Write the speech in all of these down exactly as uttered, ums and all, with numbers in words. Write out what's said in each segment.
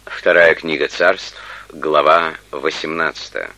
Вторая книга Царств, глава восемнадцатая.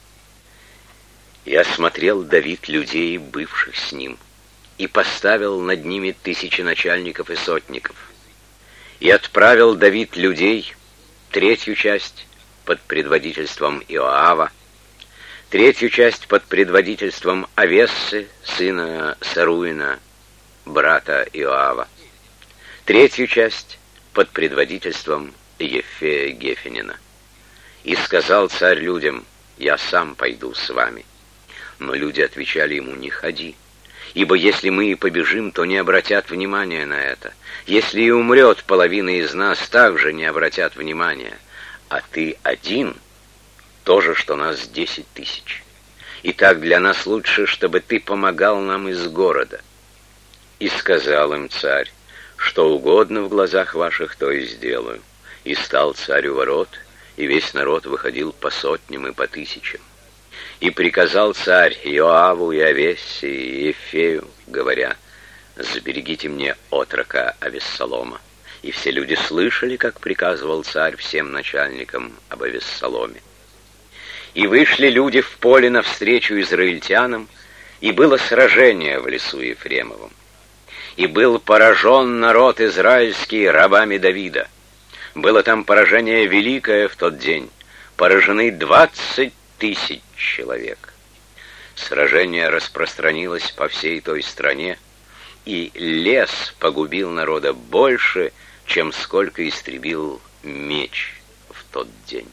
«И осмотрел Давид людей, бывших с ним, и поставил над ними тысячи начальников и сотников. И отправил Давид людей, третью часть под предводительством Иоава, третью часть под предводительством Авессы, сына Саруина, брата Иоава, третью часть под предводительством Ефея Гефенина. И сказал царь людям: я сам пойду с вами. Но люди отвечали ему: не ходи, ибо если мы и побежим, то не обратят внимания на это. Если и умрет половина из нас, также не обратят внимания. А ты один, то же, что нас десять тысяч. И так для нас лучше, чтобы ты помогал нам из города. И сказал им царь: что угодно в глазах ваших, то и сделаю. И стал царь у ворот, и весь народ выходил по сотням и по тысячам. И приказал царь Иоаву и Авессе и Ефею, говоря: заберегите мне отрока Авессалома. И все люди слышали, как приказывал царь всем начальникам об Авессаломе. И вышли люди в поле навстречу израильтянам, и было сражение в лесу Ефремовом. И был поражен народ израильский рабами Давида. Было там поражение великое в тот день. Поражены двадцать тысяч человек. Сражение распространилось по всей той стране, и лес погубил народа больше, чем сколько истребил меч в тот день.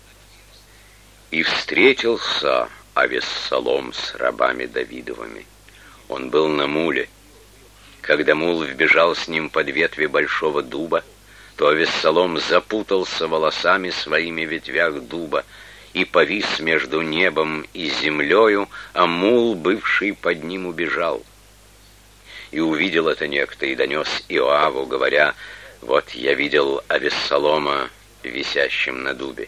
И встретился Авессалом с рабами Давидовыми. Он был на муле. Когда мул вбежал с ним под ветви большого дуба, то Авессалом запутался волосами своими в ветвях дуба и повис между небом и землею, а мул, бывший под ним, убежал. И увидел это некто, и донес Иоаву, говоря: вот я видел Авессалома висящим на дубе.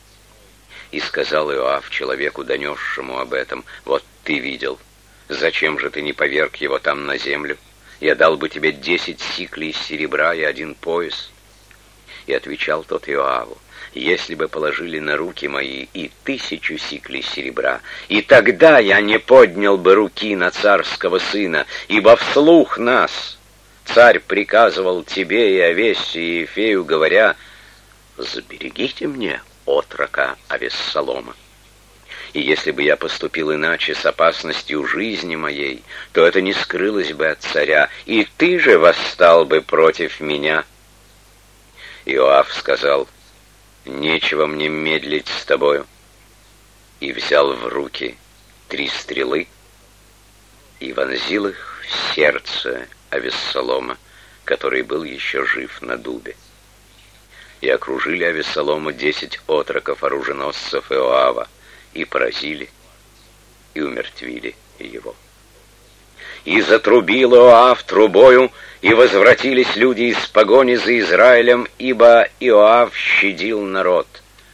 И сказал Иоав человеку, донесшему об этом: вот ты видел, зачем же ты не поверг его там на землю? Я дал бы тебе десять сиклей серебра и один пояс. И отвечал тот Иоаву: если бы положили на руки мои и тысячу сиклей серебра, и тогда я не поднял бы руки на царского сына, ибо вслух нас царь приказывал тебе и Авессе и Ефею, говоря: заберегите мне отрока Авессалома. И если бы я поступил иначе с опасностью жизни моей, то это не скрылось бы от царя, и ты же восстал бы против меня. Иоав сказал: нечего мне медлить с тобою. И взял в руки три стрелы и вонзил их в сердце Авессалома, который был еще жив на дубе. И окружили Авессалома десять отроков оруженосцев Иоава, и поразили, и умертвили его. И затрубил Иоав трубою, и возвратились люди из погони за Израилем, ибо Иоав щадил народ.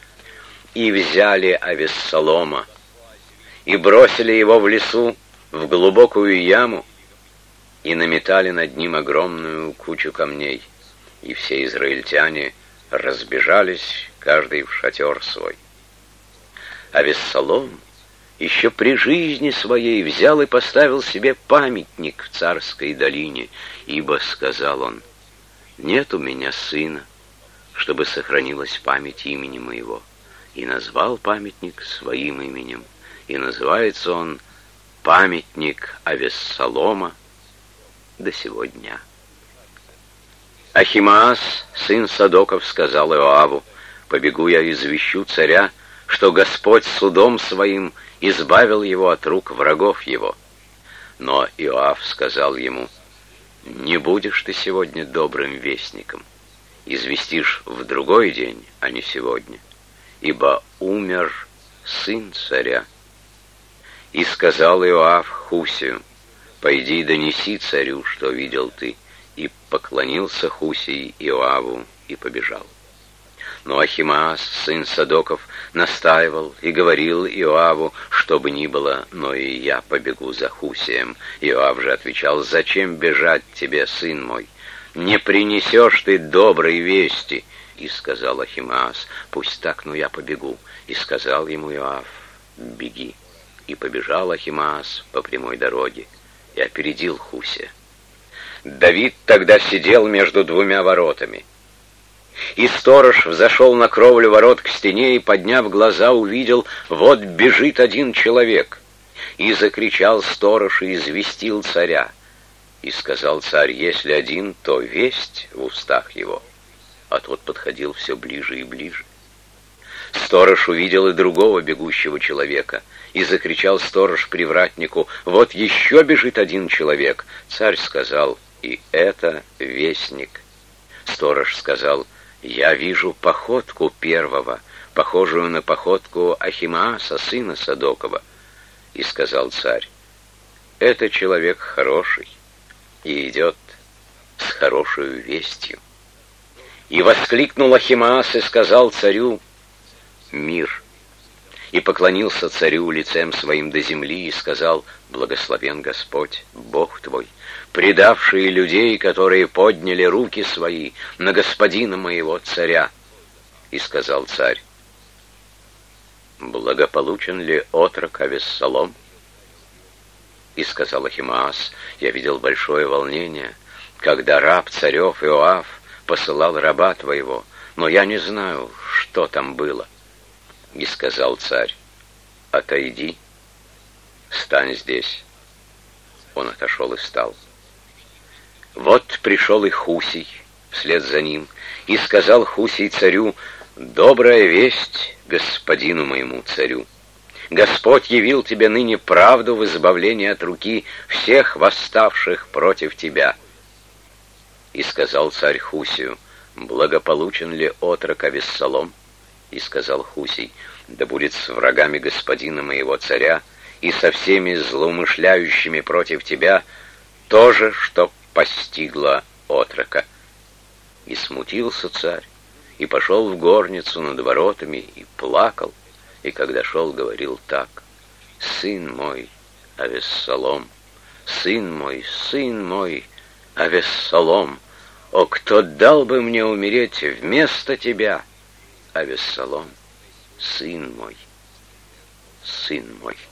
И взяли Авессалома, и бросили его в лесу, в глубокую яму, и наметали над ним огромную кучу камней. И все израильтяне разбежались, каждый в шатер свой. Авессалом еще при жизни своей взял и поставил себе памятник в царской долине, ибо, сказал он: нет у меня сына, чтобы сохранилась память имени моего. И назвал памятник своим именем, и называется он памятник Авессалома до сего дня. Ахимаас, сын Садоков, сказал Иоаву: побегу я извещу царя, что Господь судом своим избавил его от рук врагов его. Но Иоав сказал ему: не будешь ты сегодня добрым вестником, известишь в другой день, а не сегодня, ибо умер сын царя. И сказал Иоав Хусию: пойди донеси царю, что видел ты. И поклонился Хусий Иоаву и побежал. Но Ахимаас, сын Садоков, настаивал и говорил Иоаву: что бы ни было, но и я побегу за Хусием. Иоав же отвечал: зачем бежать тебе, сын мой? Не принесешь ты доброй вести, И сказал Ахимаас: «Пусть так, но я побегу». И сказал ему Иоав: «Беги». И побежал Ахимаас по прямой дороге и опередил Хусия. Давид тогда сидел между двумя воротами. И сторож взошел на кровлю ворот к стене и, подняв глаза, увидел: вот бежит один человек. И закричал сторож и известил царя. И сказал царь: если один, то весть в устах его. А тот подходил все ближе и ближе. Сторож увидел и другого бегущего человека. И закричал сторож привратнику: вот еще бежит один человек. Царь сказал: и это вестник. Сторож сказал: я вижу походку первого, похожую на походку Ахимааса, сына Садокова. И сказал царь: это человек хороший и идет с хорошей вестью. И воскликнул Ахимаас и сказал царю: мир. И поклонился царю лицем своим до земли и сказал: благословен Господь, Бог твой, предавший людей, которые подняли руки свои на господина моего царя. И сказал царь: благополучен ли отрок Авессалом? И сказал Ахимаас: я видел большое волнение, когда раб царев Иоав посылал раба твоего, но я не знаю, что там было. И сказал царь: отойди, стань здесь. Он отошел и стал. Вот пришел и Хусий вслед за ним, и сказал Хусий царю: добрая весть господину моему царю. Господь явил тебе ныне правду в избавлении от руки всех восставших против тебя. И сказал царь Хусию: благополучен ли отрок Авессалом? И сказал Хусий: да будет с врагами господина моего царя и со всеми злоумышляющими против тебя то же, что постигло отрока. И смутился царь, и пошел в горницу над воротами, и плакал, и когда шел, говорил так: сын мой Авессалом, сын мой, сын мой Авессалом, о, кто дал бы мне умереть вместо тебя, Авессалом, сын мой, сын мой.